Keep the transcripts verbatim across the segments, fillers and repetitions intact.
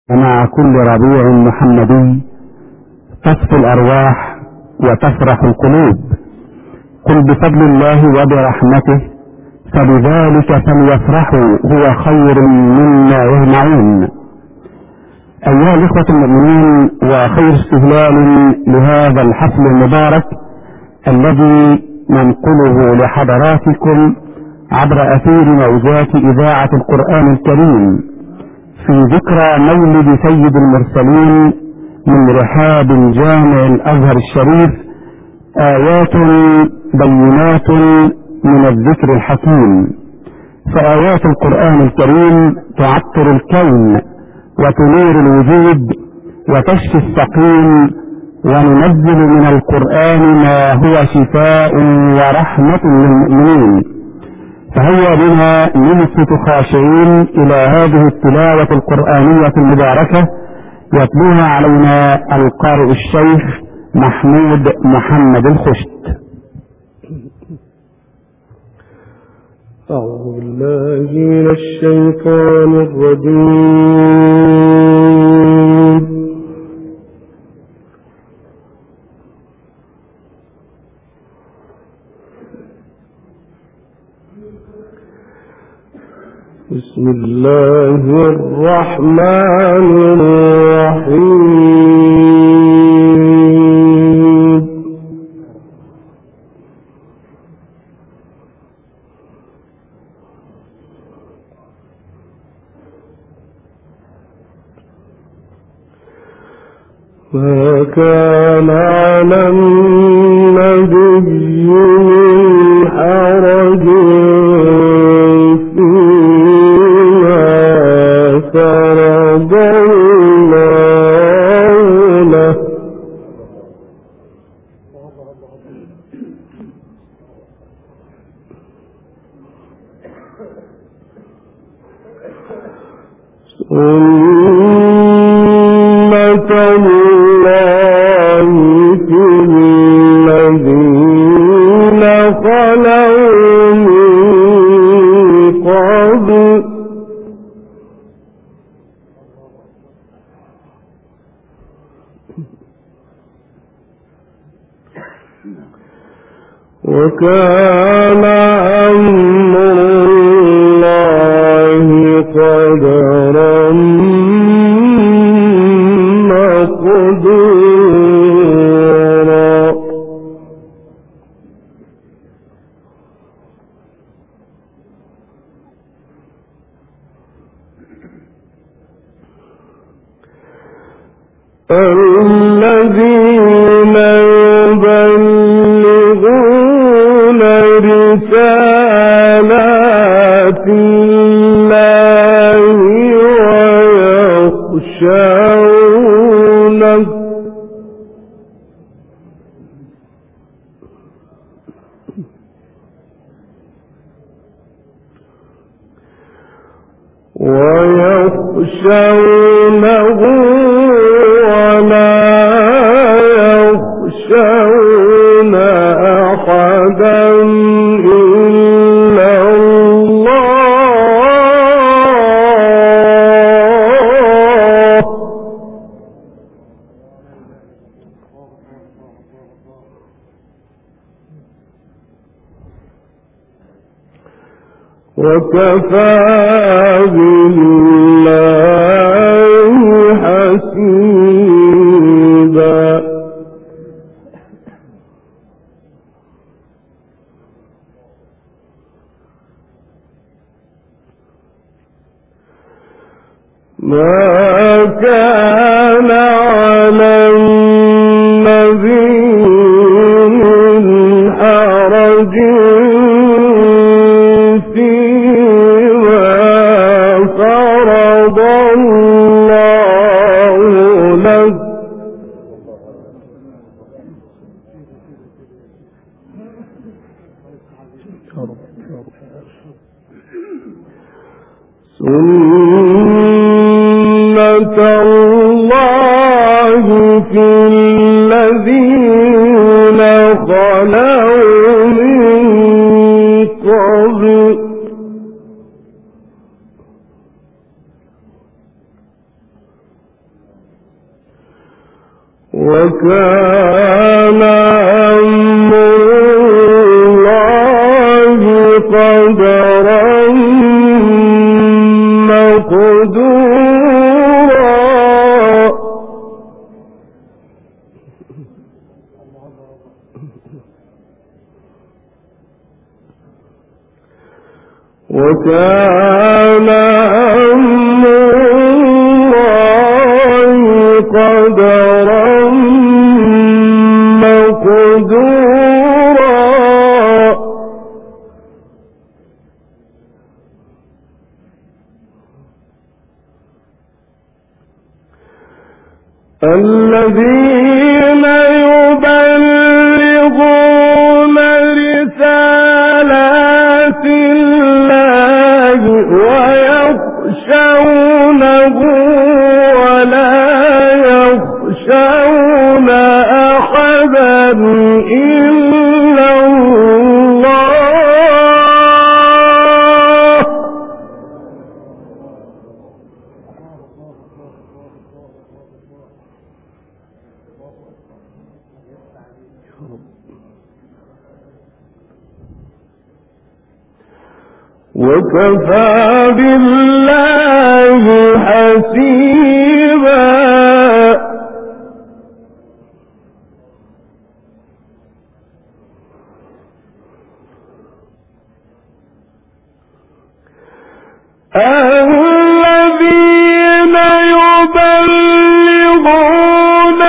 مع كل ربيع محمدي تصفو الأرواح وتفرح القلوب. قل بفضل الله وبرحمته فبذلك فليفرحوا هو خير مما يجمعون. أيها الإخوة المؤمنين، وخير استهلال لهذا الحفل المبارك الذي ننقله لحضراتكم عبر أثير موجات إذاعة القرآن الكريم في ذكرى مولد سيد المرسلين من رحاب جامع الأزهر الشريف، آيات بينات من الذكر الحكيم. فآيات القرآن الكريم تعطر الكون وتنير الوجود وتشفي السقيم، وننزل من القرآن ما هو شفاء ورحمة للمؤمنين. فهيا بنا نلفت خاشعين إلى هذه التلاوة القرآنية المباركة يتلوها علينا القارئ الشيخ محمود محمد الخشت. أعوذ بالله من الشيطان الرجيم. بسم الله الرحمن الرحيم. ما كان على النبي من حرج فرض الله له سنة الله في الذين خلوا من قبل وكان أمر الله قدرا مقدورا. الذين يبلغون رسالات الله ويخشونه ويخشونه ولا يخشون أحدا إلا الله وكفى بالله حسيبا. ما كان على النبي من حرج فيما فرض الله له سنة الله في الذين خلوا من قبل وكان أمر الله قدرا مقدورا وكان أمر الله قدرا مقدورا الذين يبلغون رسالات الله ويخشونه ولا يخشون أحدا إلا الله وكفى بالله حسيبا الذين يبلغون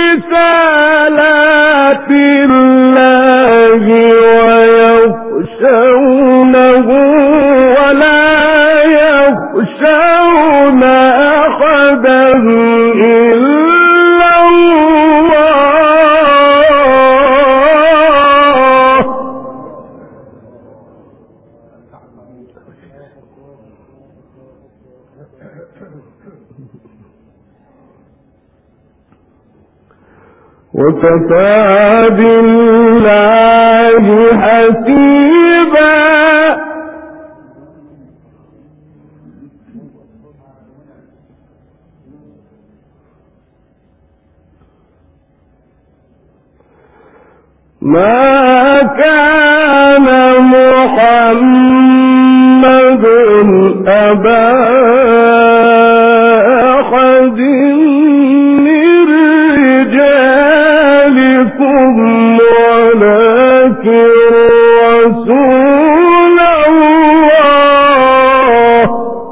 رسالات الله ويخشونه ولا يخشون أحدا إلا الله وكفى بالله حسيبا ما كان محمد أبا أحد من رجالكم ولكن رسول الله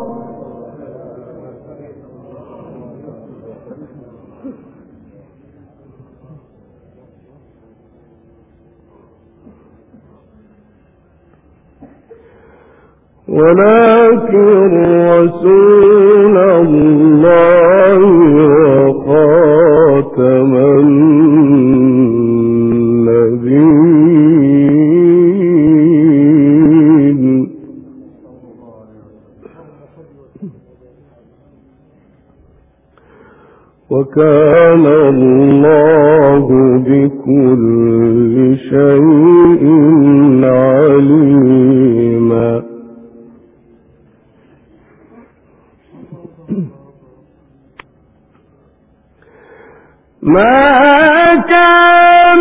ولكن رسول الله وخاتم النبيين وكان الله بكل شيء عليما ما كان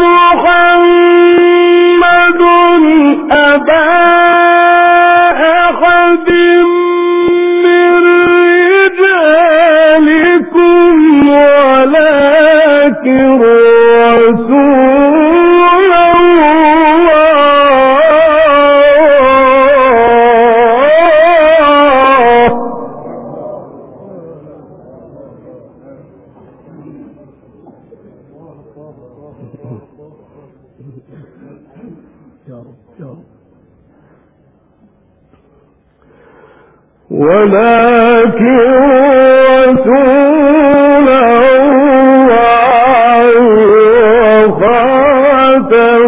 محمد أبا أحد من رجالكم ولكن رسول الله ولكن رسول الله وخاتم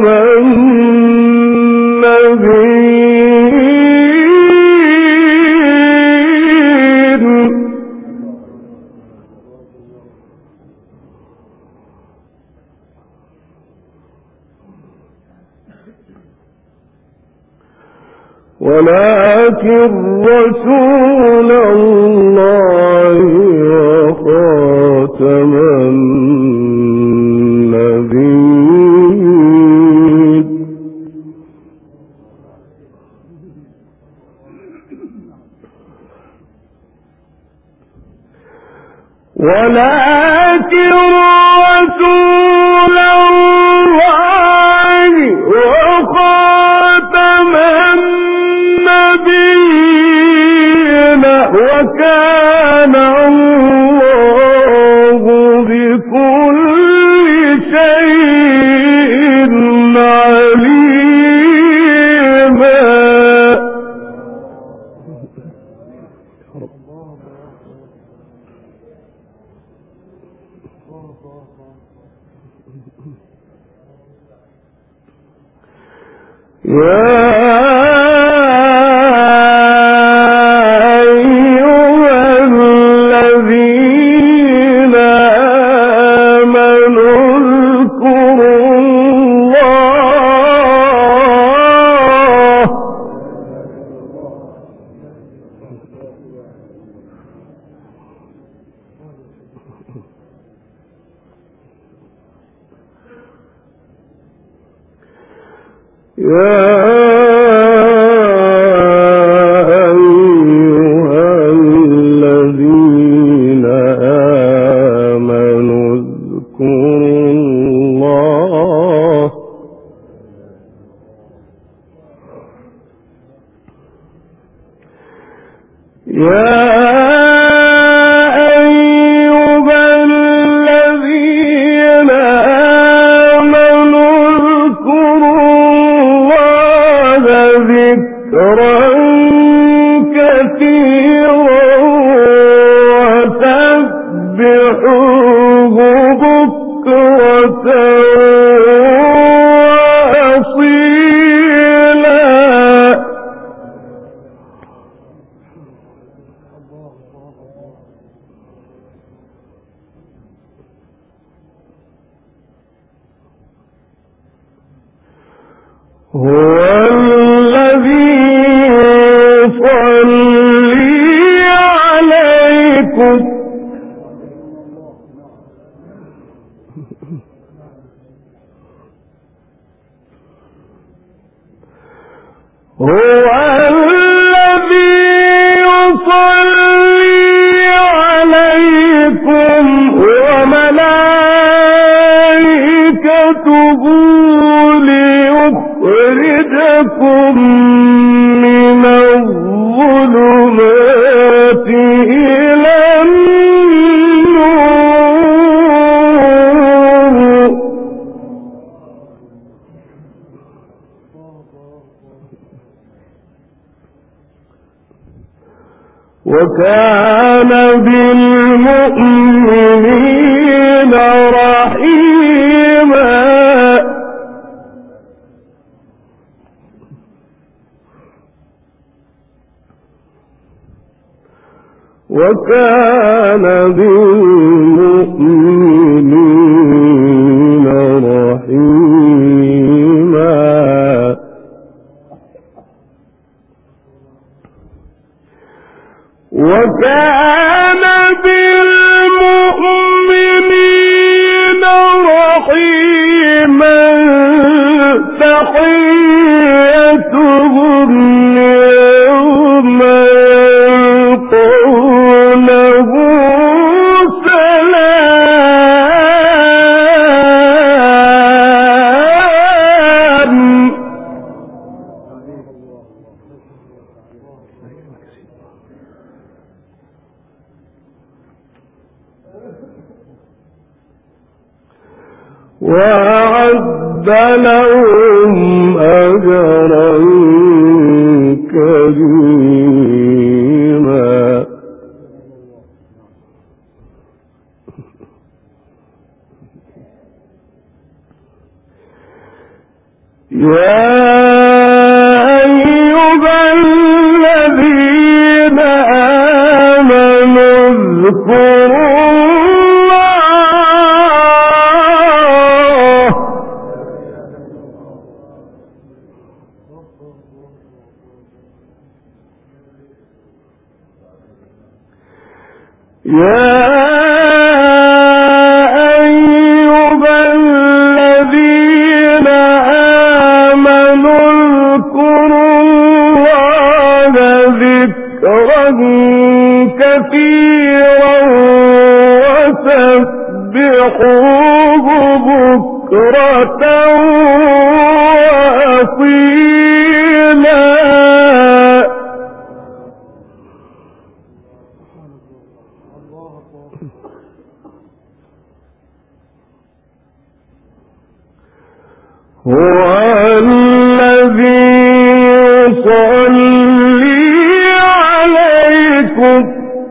النبيين ولكن رسول الله وخاتم النبيين ولكن رسول الله وخاتم النبيين وكان الله بكل شيء عليما. يا يا أيها الذين آمنوا اذكروا الله يا هو الذي يصلي عليكم هو الذي يصلي عليكم وملائكته ليخرجكم من الظلمات إلى النور وكان بالمؤمنين رحيما. وكان بالمؤمنين رحيما. وكان بالمؤمنين رحيما. تحيتهم يوم يلقونه سلام. وأعد لهم أجرا كريما. يا أيها الذين آمنوا اذكروا يا أيها الذين آمنوا اذكروا الله ذكرا كثيرا سبحوه بكرة وأصيلا هو الذي يصلي عليكم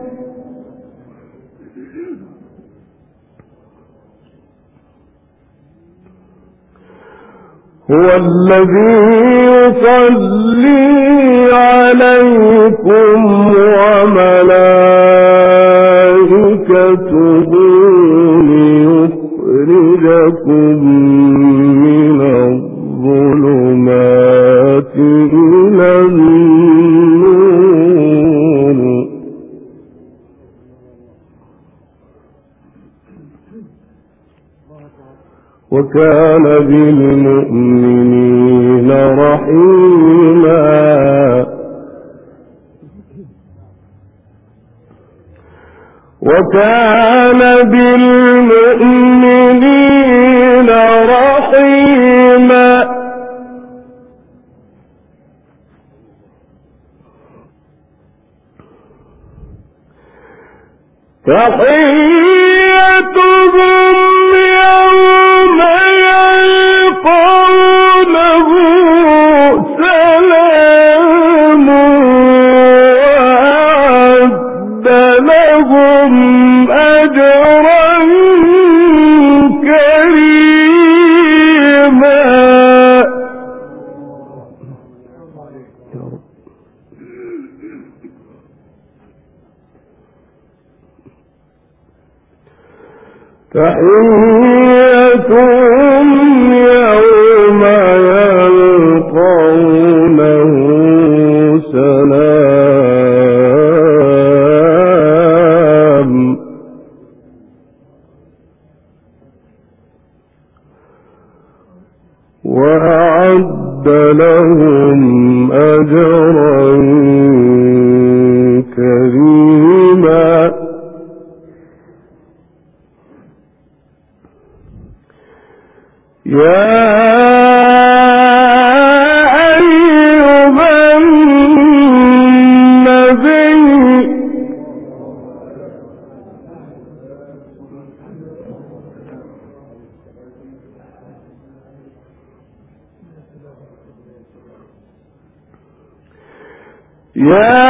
هو الذي يصلي عليكم وملائكته ليخرجكم من الظلمات إلى النور وكان بالمؤمنين رحيما وكان بالمؤمنين رحيما تحيتهم يوم يلقونه سلام وأعد لهم أجرا كريما تحيتهم يوم يلقونه سلام وأعد لهم أجرا كريما يا أيها النبي يا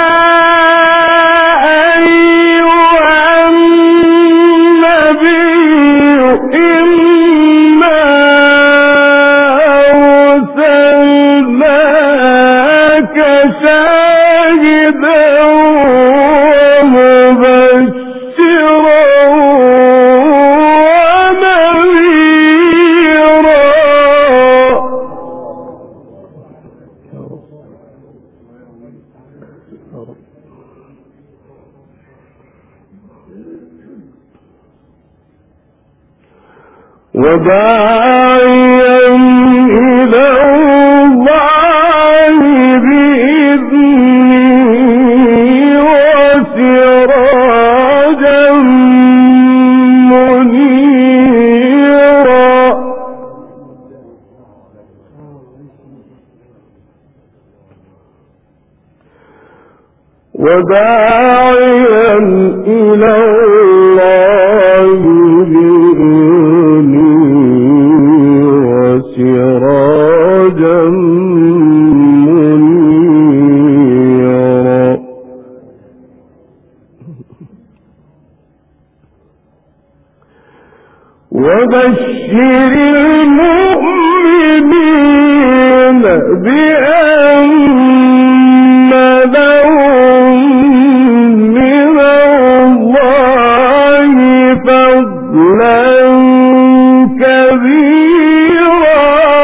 وداعيا إلى الله بإذنه وسراجا منيرا وداعيا إلى الله بإذنه وسراجا منيرا وبشر المؤمنين بأن لهم من الله فضلا كبيرا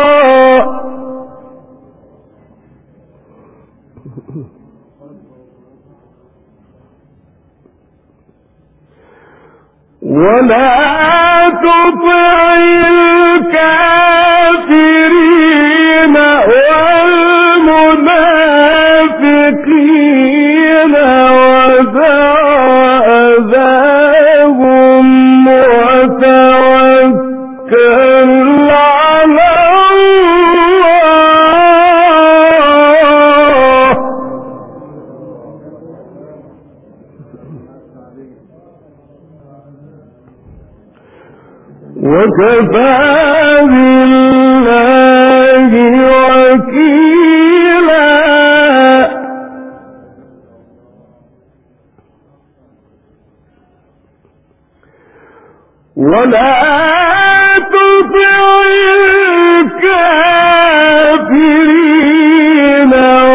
ولا تطع الكافرين والمنافقين ودع أذاهم وتوكل وكفى بالله وكيلا ولا تطع الكافرين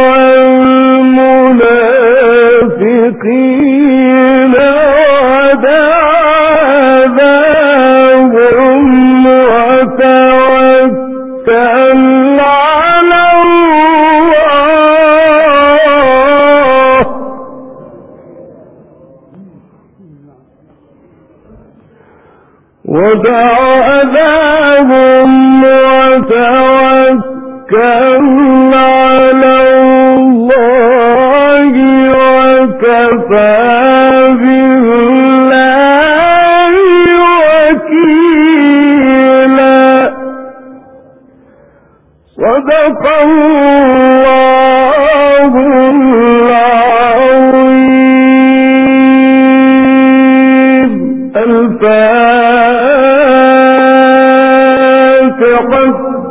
والمنافقين ودع أذاهم وتوكل على الله ودع أذاهم وتوكل على الله وكفى بالله وكيلا صدق الله العظيم. الفاتحة.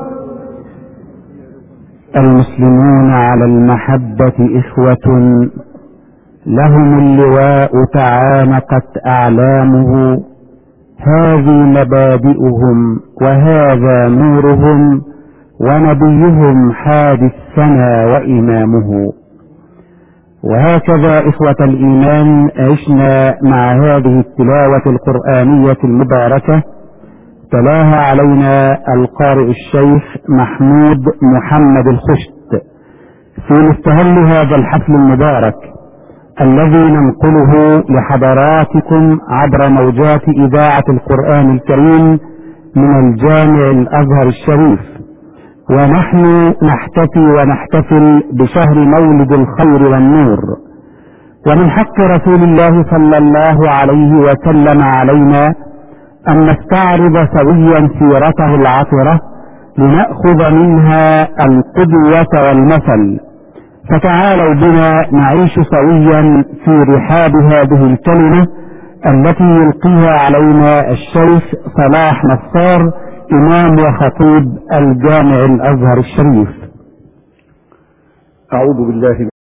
المسلمون على المحبة إخوة لهم اللواء تعانقت أعلامه، هذه مبادئهم وهذا نورهم ونبيهم حادي السنى وإمامه. وهكذا إخوة الإيمان عشنا مع هذه التلاوة القرآنية المباركة، تلاها علينا القارئ الشيخ محمود محمد الخشت في مستهل هذا الحفل المبارك الذي ننقله لحضراتكم عبر موجات إذاعة القرآن الكريم من الجامع الأزهر الشريف، ونحن نحتفي ونحتفل بشهر مولد الخير والنور. ومن حق رسول الله صلى الله عليه وسلم علينا أن نستعرض سويا سيرته العطرة لنأخذ منها القدوة والمثل. فتعالوا بنا نعيش سويا في رحاب هذه الكلمة التي يلقيها علينا الشيخ صلاح نصار إمام وخطيب الجامع الأزهر الشريف. أعوذ بالله